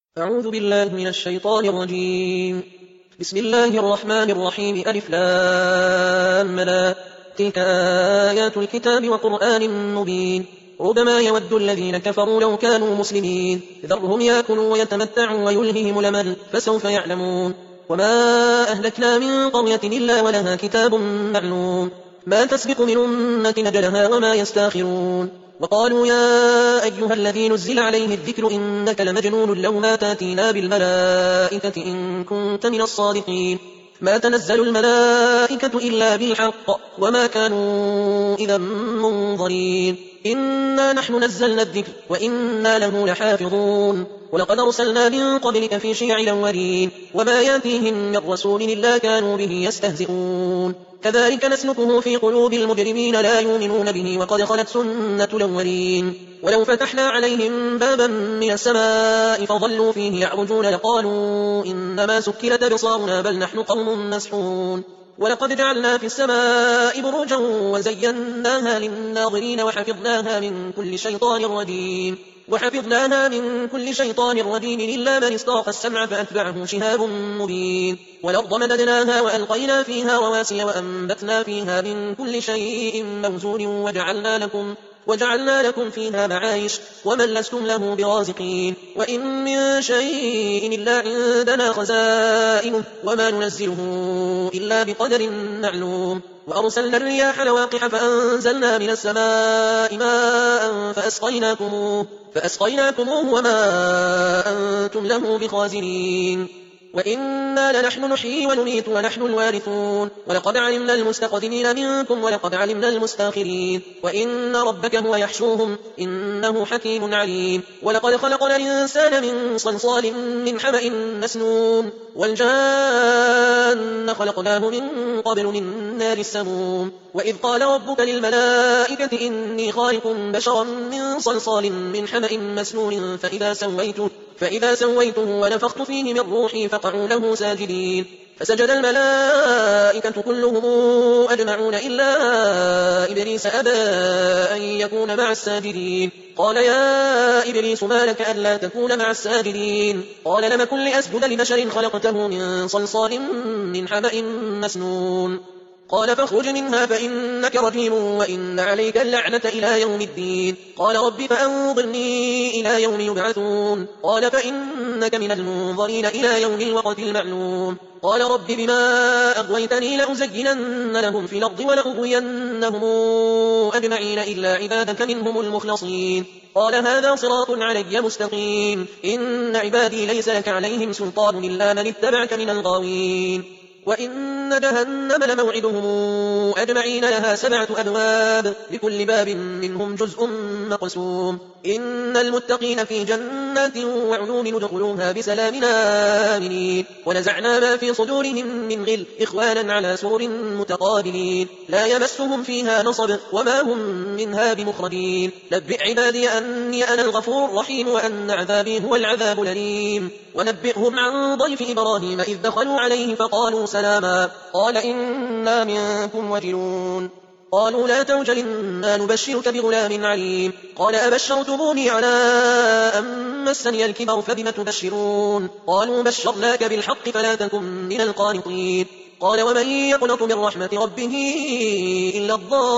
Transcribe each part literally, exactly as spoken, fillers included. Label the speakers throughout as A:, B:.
A: أعوذ بالله من الشيطان الرجيم. بسم الله الرحمن الرحيم. ألف لام لا تلك آيات الكتاب وقرآن مبين. ربما يود الذين كفروا لو كانوا مسلمين ذرهم يأكلوا ويتمتعوا ويلههم الأمل فسوف يعلمون. وما أهلكنا من قرية إلا ولها كتاب معلوم ما تسبق من أمة أجلها وما يستاخرون. وقالوا يا أيها الذي نزل عليه الذكر إنك لمجنون لو ما تاتينا بالملائكة إن كنت من الصادقين. ما تنزل الملائكة إلا بالحق وما كانوا إذا منظرين. إنا نحن نزلنا الذكر وإنا له لحافظون. ولقد أرسلنا من قبلك في شيع الأولين وما ياتيهم من رسول إلا كانوا به يستهزئون. كذلك نسلكه في قلوب المجرمين لا يؤمنون به وقد خلت سنة الأولين. ولو فتحنا عليهم بابا من السماء فظلوا فيه يعرجون لقالوا إنما سكرت أبصارنا بل نحن قوم مسحورون. ولقد جعلنا في السماء بروجا وزيناها للناظرين وحفظناها من كل شيطان رجيم وحفظناها من كل شيطان رجيم إلا من استرق السمع فأتبعه شهاب مبين. والأرض مددناها وألقينا فيها رواسي وأنبتنا فيها من كل شيء موزون وجعلنا لكم وجعلنا لكم فيها معايش ومن لستم له برازقين. وإن من شيء إلا عندنا خزائنه وما ننزله إلا بقدر معلوم. وأرسلنا الرياح لواقح فأنزلنا من السماء ماء فأسقيناكموه, فأسقيناكموه وما أنتم له بخازنين. وإنا لنحن نحيي ونميت ونحن الوارثون. ولقد علمنا المستقدمين منكم ولقد علمنا المستاخرين. وإن ربك هو يحشوهم إنه حكيم عليم. ولقد خلقنا الإنسان من صلصال من حمأ مسنون والجان خلقناه من قبل من نار السموم. وإذ قال ربك للملائكة إني خالق بشرا من صلصال من حمأ مسنون فإذا سويته, فإذا سويته ونفخت فيه من روحي فقعوا له ساجدين. فسجد الملائكة كلهم أجمعون إلا إبليس أبى أن يكون مع الساجدين. قال يا إبليس ما لك ألا تكون مع الساجدين؟ قال لم كن لأسجد لبشر خلقته من صلصال من حمأ مسنون. قال فاخرج منها فإنك رجيم وإن عليك اللعنة إلى يوم الدين. قال رب فأنظرني إلى يوم يبعثون. قال فإنك من المنظرين إلى يوم الوقت المعلوم. قال رب بما أغويتني لأزينن لهم في الأرض ولأغوينهم أجمعين إلا عبادك منهم المخلصين. قال هذا صراط علي مستقيم. إن عبادي ليس لك عليهم سلطان إلا من اتبعك من الغاوين. وإن جهنم لموعدهم أجمعين لها سبعة أبواب لكل باب منهم جزء مقسوم. إن المتقين في جنات وعيون ندخلوها بسلام آمنين. ونزعنا ما في صدورهم من غل إخوانا على سرر متقابلين لا يمسهم فيها نصب وما هم منها بمخرجين. نبئ عبادي أني أنا الغفور الرحيم وأن عذابي هو العذاب الأليم. ونبئهم عن ضيف إبراهيم إذ دخلوا عليه فقالوا سلاما قال إنا منكم وجلون. قالوا لا توجل إنا نبشرك بغلام عليم. قال أبشرتموني على أن مسني الكبر فبم تبشرون؟ قالوا بشرناك بالحق فلا تكن من القانطين. قال ومن يقنط من رحمة ربه إلا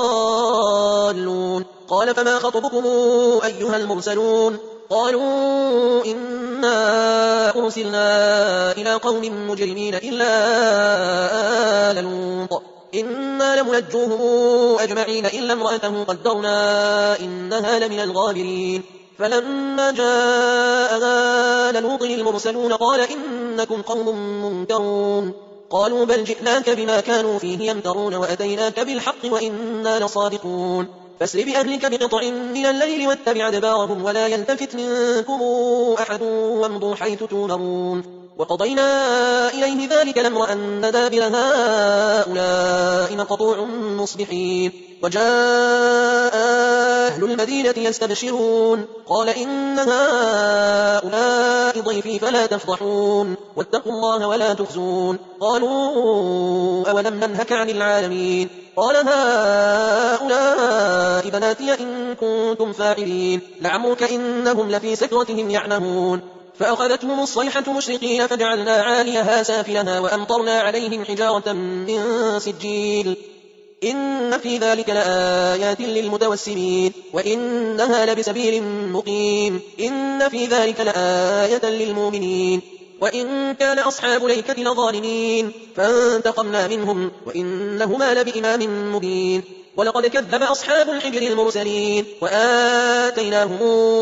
A: الضالون. قال فما خطبكم أيها المرسلون؟ قالوا إنا أرسلنا إلى قوم مجرمين إلا آل لوط إنا لمنجوهم أجمعين إلا امرأته قدرنا إنها لمن الغابرين. فلما جاء آل لوط المرسلون قال إنكم قوم منكرون. قالوا بل جئناك بما كانوا فيه يمترون وأتيناك بالحق وإنا لصادقون. فاسر بأهلك بقطع من الليل واتبع أدبارهم ولا يلتفت منكم أحد وامضوا حيث تؤمرون. وقضينا إليه ذلك الأمر أن دابر هؤلاء مقطوع مصبحين. وجاء أهل المدينة يستبشرون قال إن هؤلاء ضيفي فلا تفضحون واتقوا الله ولا تخزون. قالوا أولم ننهك عن العالمين؟ قال هؤلاء بناتي إن كنتم فاعلين. لعمرك إنهم لفي سكرتهم يعمهون. فأخذتهم الصيحة مشرقين فجعلنا عاليها سافلها وأمطرنا عليهم حجارة من سجيل إن في ذلك لآيات للمتوسمين وإنها لبسبيل مقيم إن في ذلك لآية للمؤمنين وإن كان أصحاب الأيكة لظالمين فانتقمنا منهم وإنهما لبإمام مبين ولقد كذب أصحاب الحجر المرسلين وآتيناهم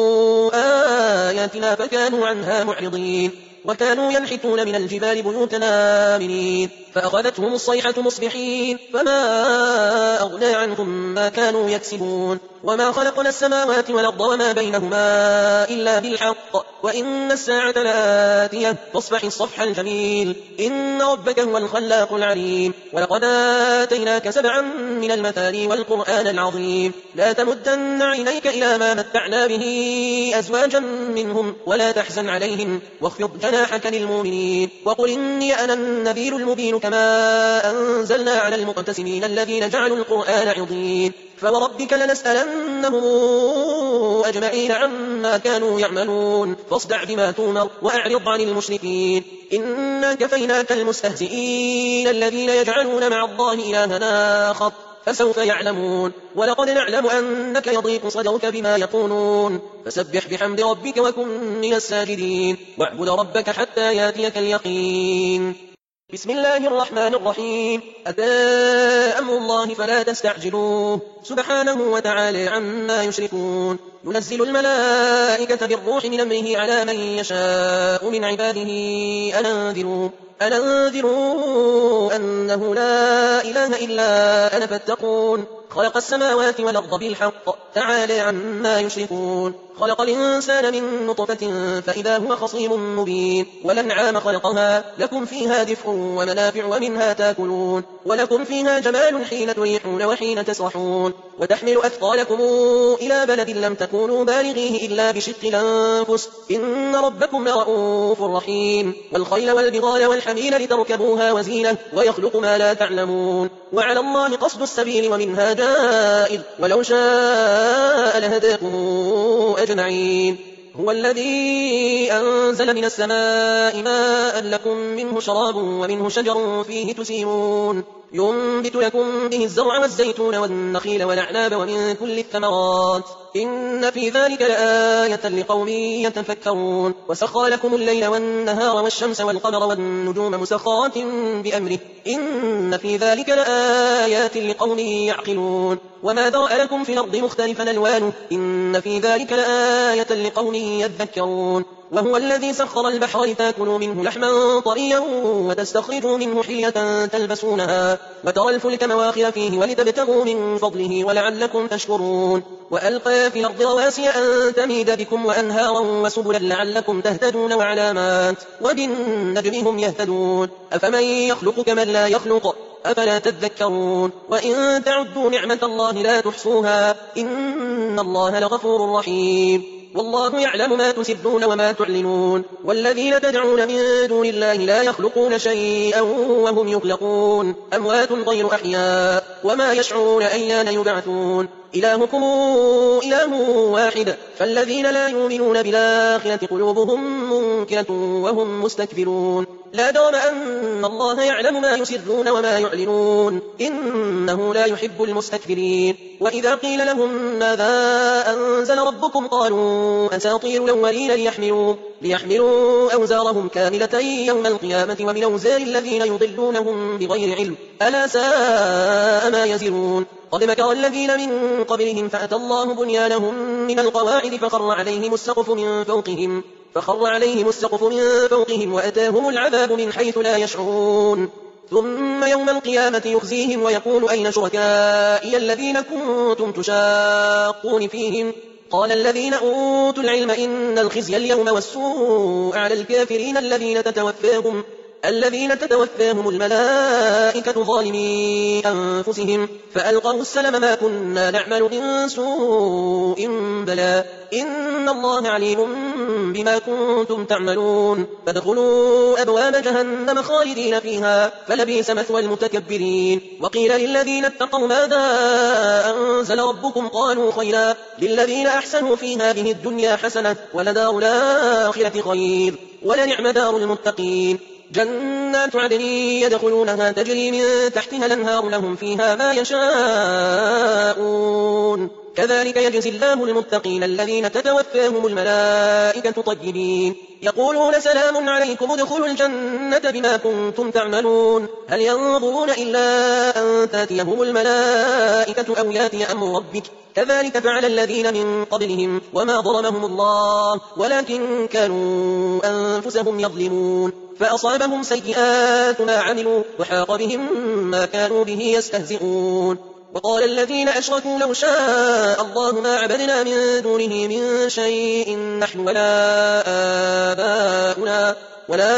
A: آياتنا فكانوا عنها معرضين وكانوا ينحتون من الجبال بيوتنا آمنين فأخذتهم الصيحة مصبحين فما أغنى عنهم ما كانوا يكسبون وما خلقنا السماوات والأرض وما بينهما إلا بالحق وإن الساعة لآتية فاصفح الصفح الجميل إن ربك هو الخلاق العليم ولقد آتيناك سبعا من المثاني والقرآن العظيم لا تمدن عينيك إلى ما متعنا به أزواجا منهم ولا تحزن عليهم واخفض جناحك للمؤمنين وقل إني أنا النذير المبين كما أنزلنا على المقتسمين الذين جعلوا القرآن عضين فوربك لنسألنهم أجمعين عما كانوا يعملون فاصدع بما تومر وأعرض عن المشركين إنا كفيناك المستهزئين الذين يجعلون مع الله إلهنا آخر فسوف يعلمون ولقد نعلم أنك يضيق صدرك بما يقولون فسبح بحمد ربك وكن من الساجدين واعبد ربك حتى ياتيك اليقين بسم الله الرحمن الرحيم أتى أمر الله فلا تستعجلوه سبحانه وتعالى عما يشركون ينزل الملائكة بالروح من أمره على من يشاء من عباده أنذروا أنذروا أنه لا إله إلا أنا فاتقون خلق السماوات والأرض بالحق تعالى عما يشركون خلق الإنسان من نطفة فإذا هو خصيم مبين والأنعام خلقها لكم فيها دفء ومنافع ومنها تاكلون ولكم فيها جمال حين تريحون وحين تسرحون وتحمل أثقالكم إلى بلد لم تكونوا بالغيه إلا بشق الأنفس إن ربكم لرؤوف رحيم والخيل والبغال والحميل لتركبوها وزينة ويخلق ما لا تعلمون وعلى الله قصد السبيل ومنها جائر ولو شاء لهداكم أجمعين هو الذي أنزل من السماء ماء لكم منه شراب ومنه شجر فيه تسيمون ينبت لكم به الزرع والزيتون والنخيل والأعناب ومن كل الثمرات إن في ذلك لآية لقوم يتفكرون وسخر لكم الليل والنهار والشمس والقمر والنجوم مسخرات بأمره إن في ذلك لآيات لقوم يعقلون وما ذرأ لكم في الأرض مختلفا ألوانه إن في ذلك لآية لقوم يذكرون وهو الذي سخر البحر لتاكلوا منه لحما طريا وتستخرجوا منه حلية تلبسونها وترى الفلك مواخر فيه ولتبتغوا من فضله ولعلكم تشكرون وألقى في الأرض رواسي أن تميد بكم وأنهارا وسبلا لعلكم تهتدون وعلامات وبالنجم هم يهتدون أفمن يخلق كمن لا يخلق أفلا تذكرون وإن تعدوا نعمة الله لا تحصوها إن الله لغفور رحيم والله يعلم ما تسرون وما تعلنون والذين تدعون من دون الله لا يخلقون شيئا وهم يخلقون أموات غير أحياء وما يشعرون أيان يبعثون إلهكم إله واحد فالذين لا يؤمنون بالآخرة قلوبهم منكرة وهم مستكبرون لا جرم أن الله يعلم ما يسرون وما يعلنون إنه لا يحب المستكبرين وإذا قيل لهم ماذا أنزل ربكم قالوا أساطير الأولين ليحملوا, ليحملوا أوزارهم كاملة يوم القيامة ومن أوزار الذين يضلونهم بغير علم ألا ساء ما يزرون قد مكر الذين من قبلهم فأتى الله بنيانهم من القواعد فخر عليهم السقف من فوقهم فخر عليهم السقف من فوقهم وأتاهم العذاب من حيث لا يشعرون ثم يوم القيامة يخزيهم ويقول أين شركائي الذين كنتم تشاقون فيهم قال الذين أوتوا العلم إن الخزي اليوم والسوء على الكافرين الذين تتوفاهم الذين تتوفاهم الملائكة ظالمي أنفسهم فألقوا السلم ما كنا نعمل من سوء بلى إن الله عليم بما كنتم تعملون فادخلوا أبواب جهنم خالدين فيها فلبئس مثوى المتكبرين وقيل للذين اتقوا ماذا أنزل ربكم قالوا خيرا للذين أحسنوا في هذه الدنيا حسنة ولدار الآخرة خير ولنعم دار المتقين جنات عدن يدخلونها تجري من تحتها الأنهار لهم فيها ما يشاءون كذلك يجزي الله المتقين الذين تتوفاهم الملائكة طيبين يقولون سلام عليكم ادخلوا الجنة بما كنتم تعملون هل ينظرون إلا أن تاتيهم الملائكة أو ياتي أمر ربك كذلك فعل الذين من قبلهم وما ظلمهم الله ولكن كانوا أنفسهم يظلمون فأصابهم سيئات ما عملوا وحاق بهم ما كانوا به يستهزئون وقال الذين أشركوا لو شاء الله ما عبدنا من دونه من شيء نحن ولا آباؤنا ولا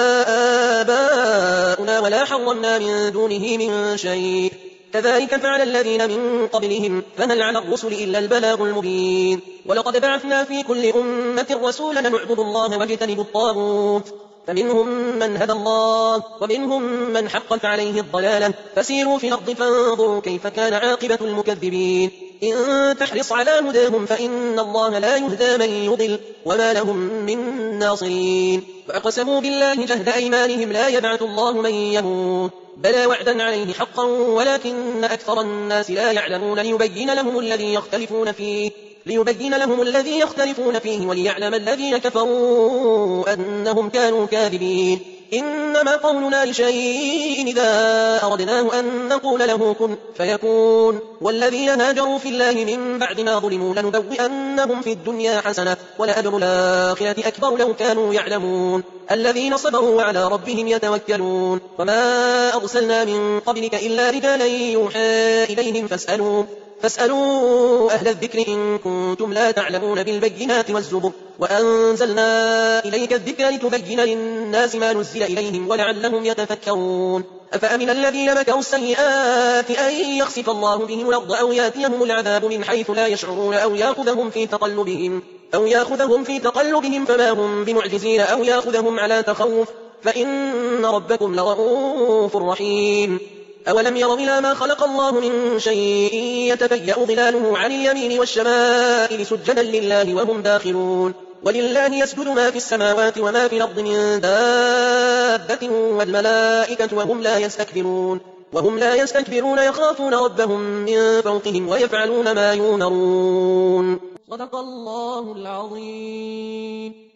A: آباؤنا ولا حرمنا من دونه من شيء كذلك فعل الذين من قبلهم فهل على الرسل إلا البلاغ المبين ولقد بعثنا في كل أمة رسولا نعبد الله واجتنب الطاغوت فمنهم من هدى الله ومنهم من حقت عليه الضلالة فسيروا في الأرض فانظروا كيف كان عاقبة المكذبين إن تحرص على هداهم فإن الله لا يهدى من يضل وما لهم من ناصرين فأقسموا بالله جهد أيمانهم لا يبعث الله من يموت بلى وعدا عليه حقا ولكن أكثر الناس لا يعلمون ليبين لهم الذي يختلفون فيه ليبين لهم الذي يختلفون فيه وليعلم الذين كفروا أنهم كانوا كاذبين إنما قولنا لشيء إذا أردناه أن نقول له كن فيكون والذين هاجروا في الله من بعد ما ظلموا لنبوئنهم في الدنيا حسنة ولأجر الآخرة أكبر لو كانوا يعلمون الذين صبروا وعلى ربهم يتوكلون وما أرسلنا من قبلك إلا رجالا يوحى إليهم فاسألوا فاسألوا أهل الذكر إن كنتم لا تعلمون بالبينات والزبر وأنزلنا إليك الذكر لتبين للناس ما نزل إليهم ولعلهم يتفكرون أفأمن الذين مكروا السيئات أن يخسف الله بهم الأرض أو ياتيهم العذاب من حيث لا يشعرون أو يأخذهم في تقلبهم أو يأخذهم في تقلبهم فما هم بمعجزين أو يأخذهم على تخوف فإن ربكم لرؤوف رحيم أولم يروا إلى ما خلق الله من شيء يتفيأ ظلاله عن اليمين والشمائل سجدا لله وهم داخلون ولله يسجد ما في السماوات وما في الأرض من دابة والملائكة وهم لا يستكبرون وهم لا يستكبرون يخافون ربهم من فوقهم ويفعلون ما يؤمرون صدق الله العظيم.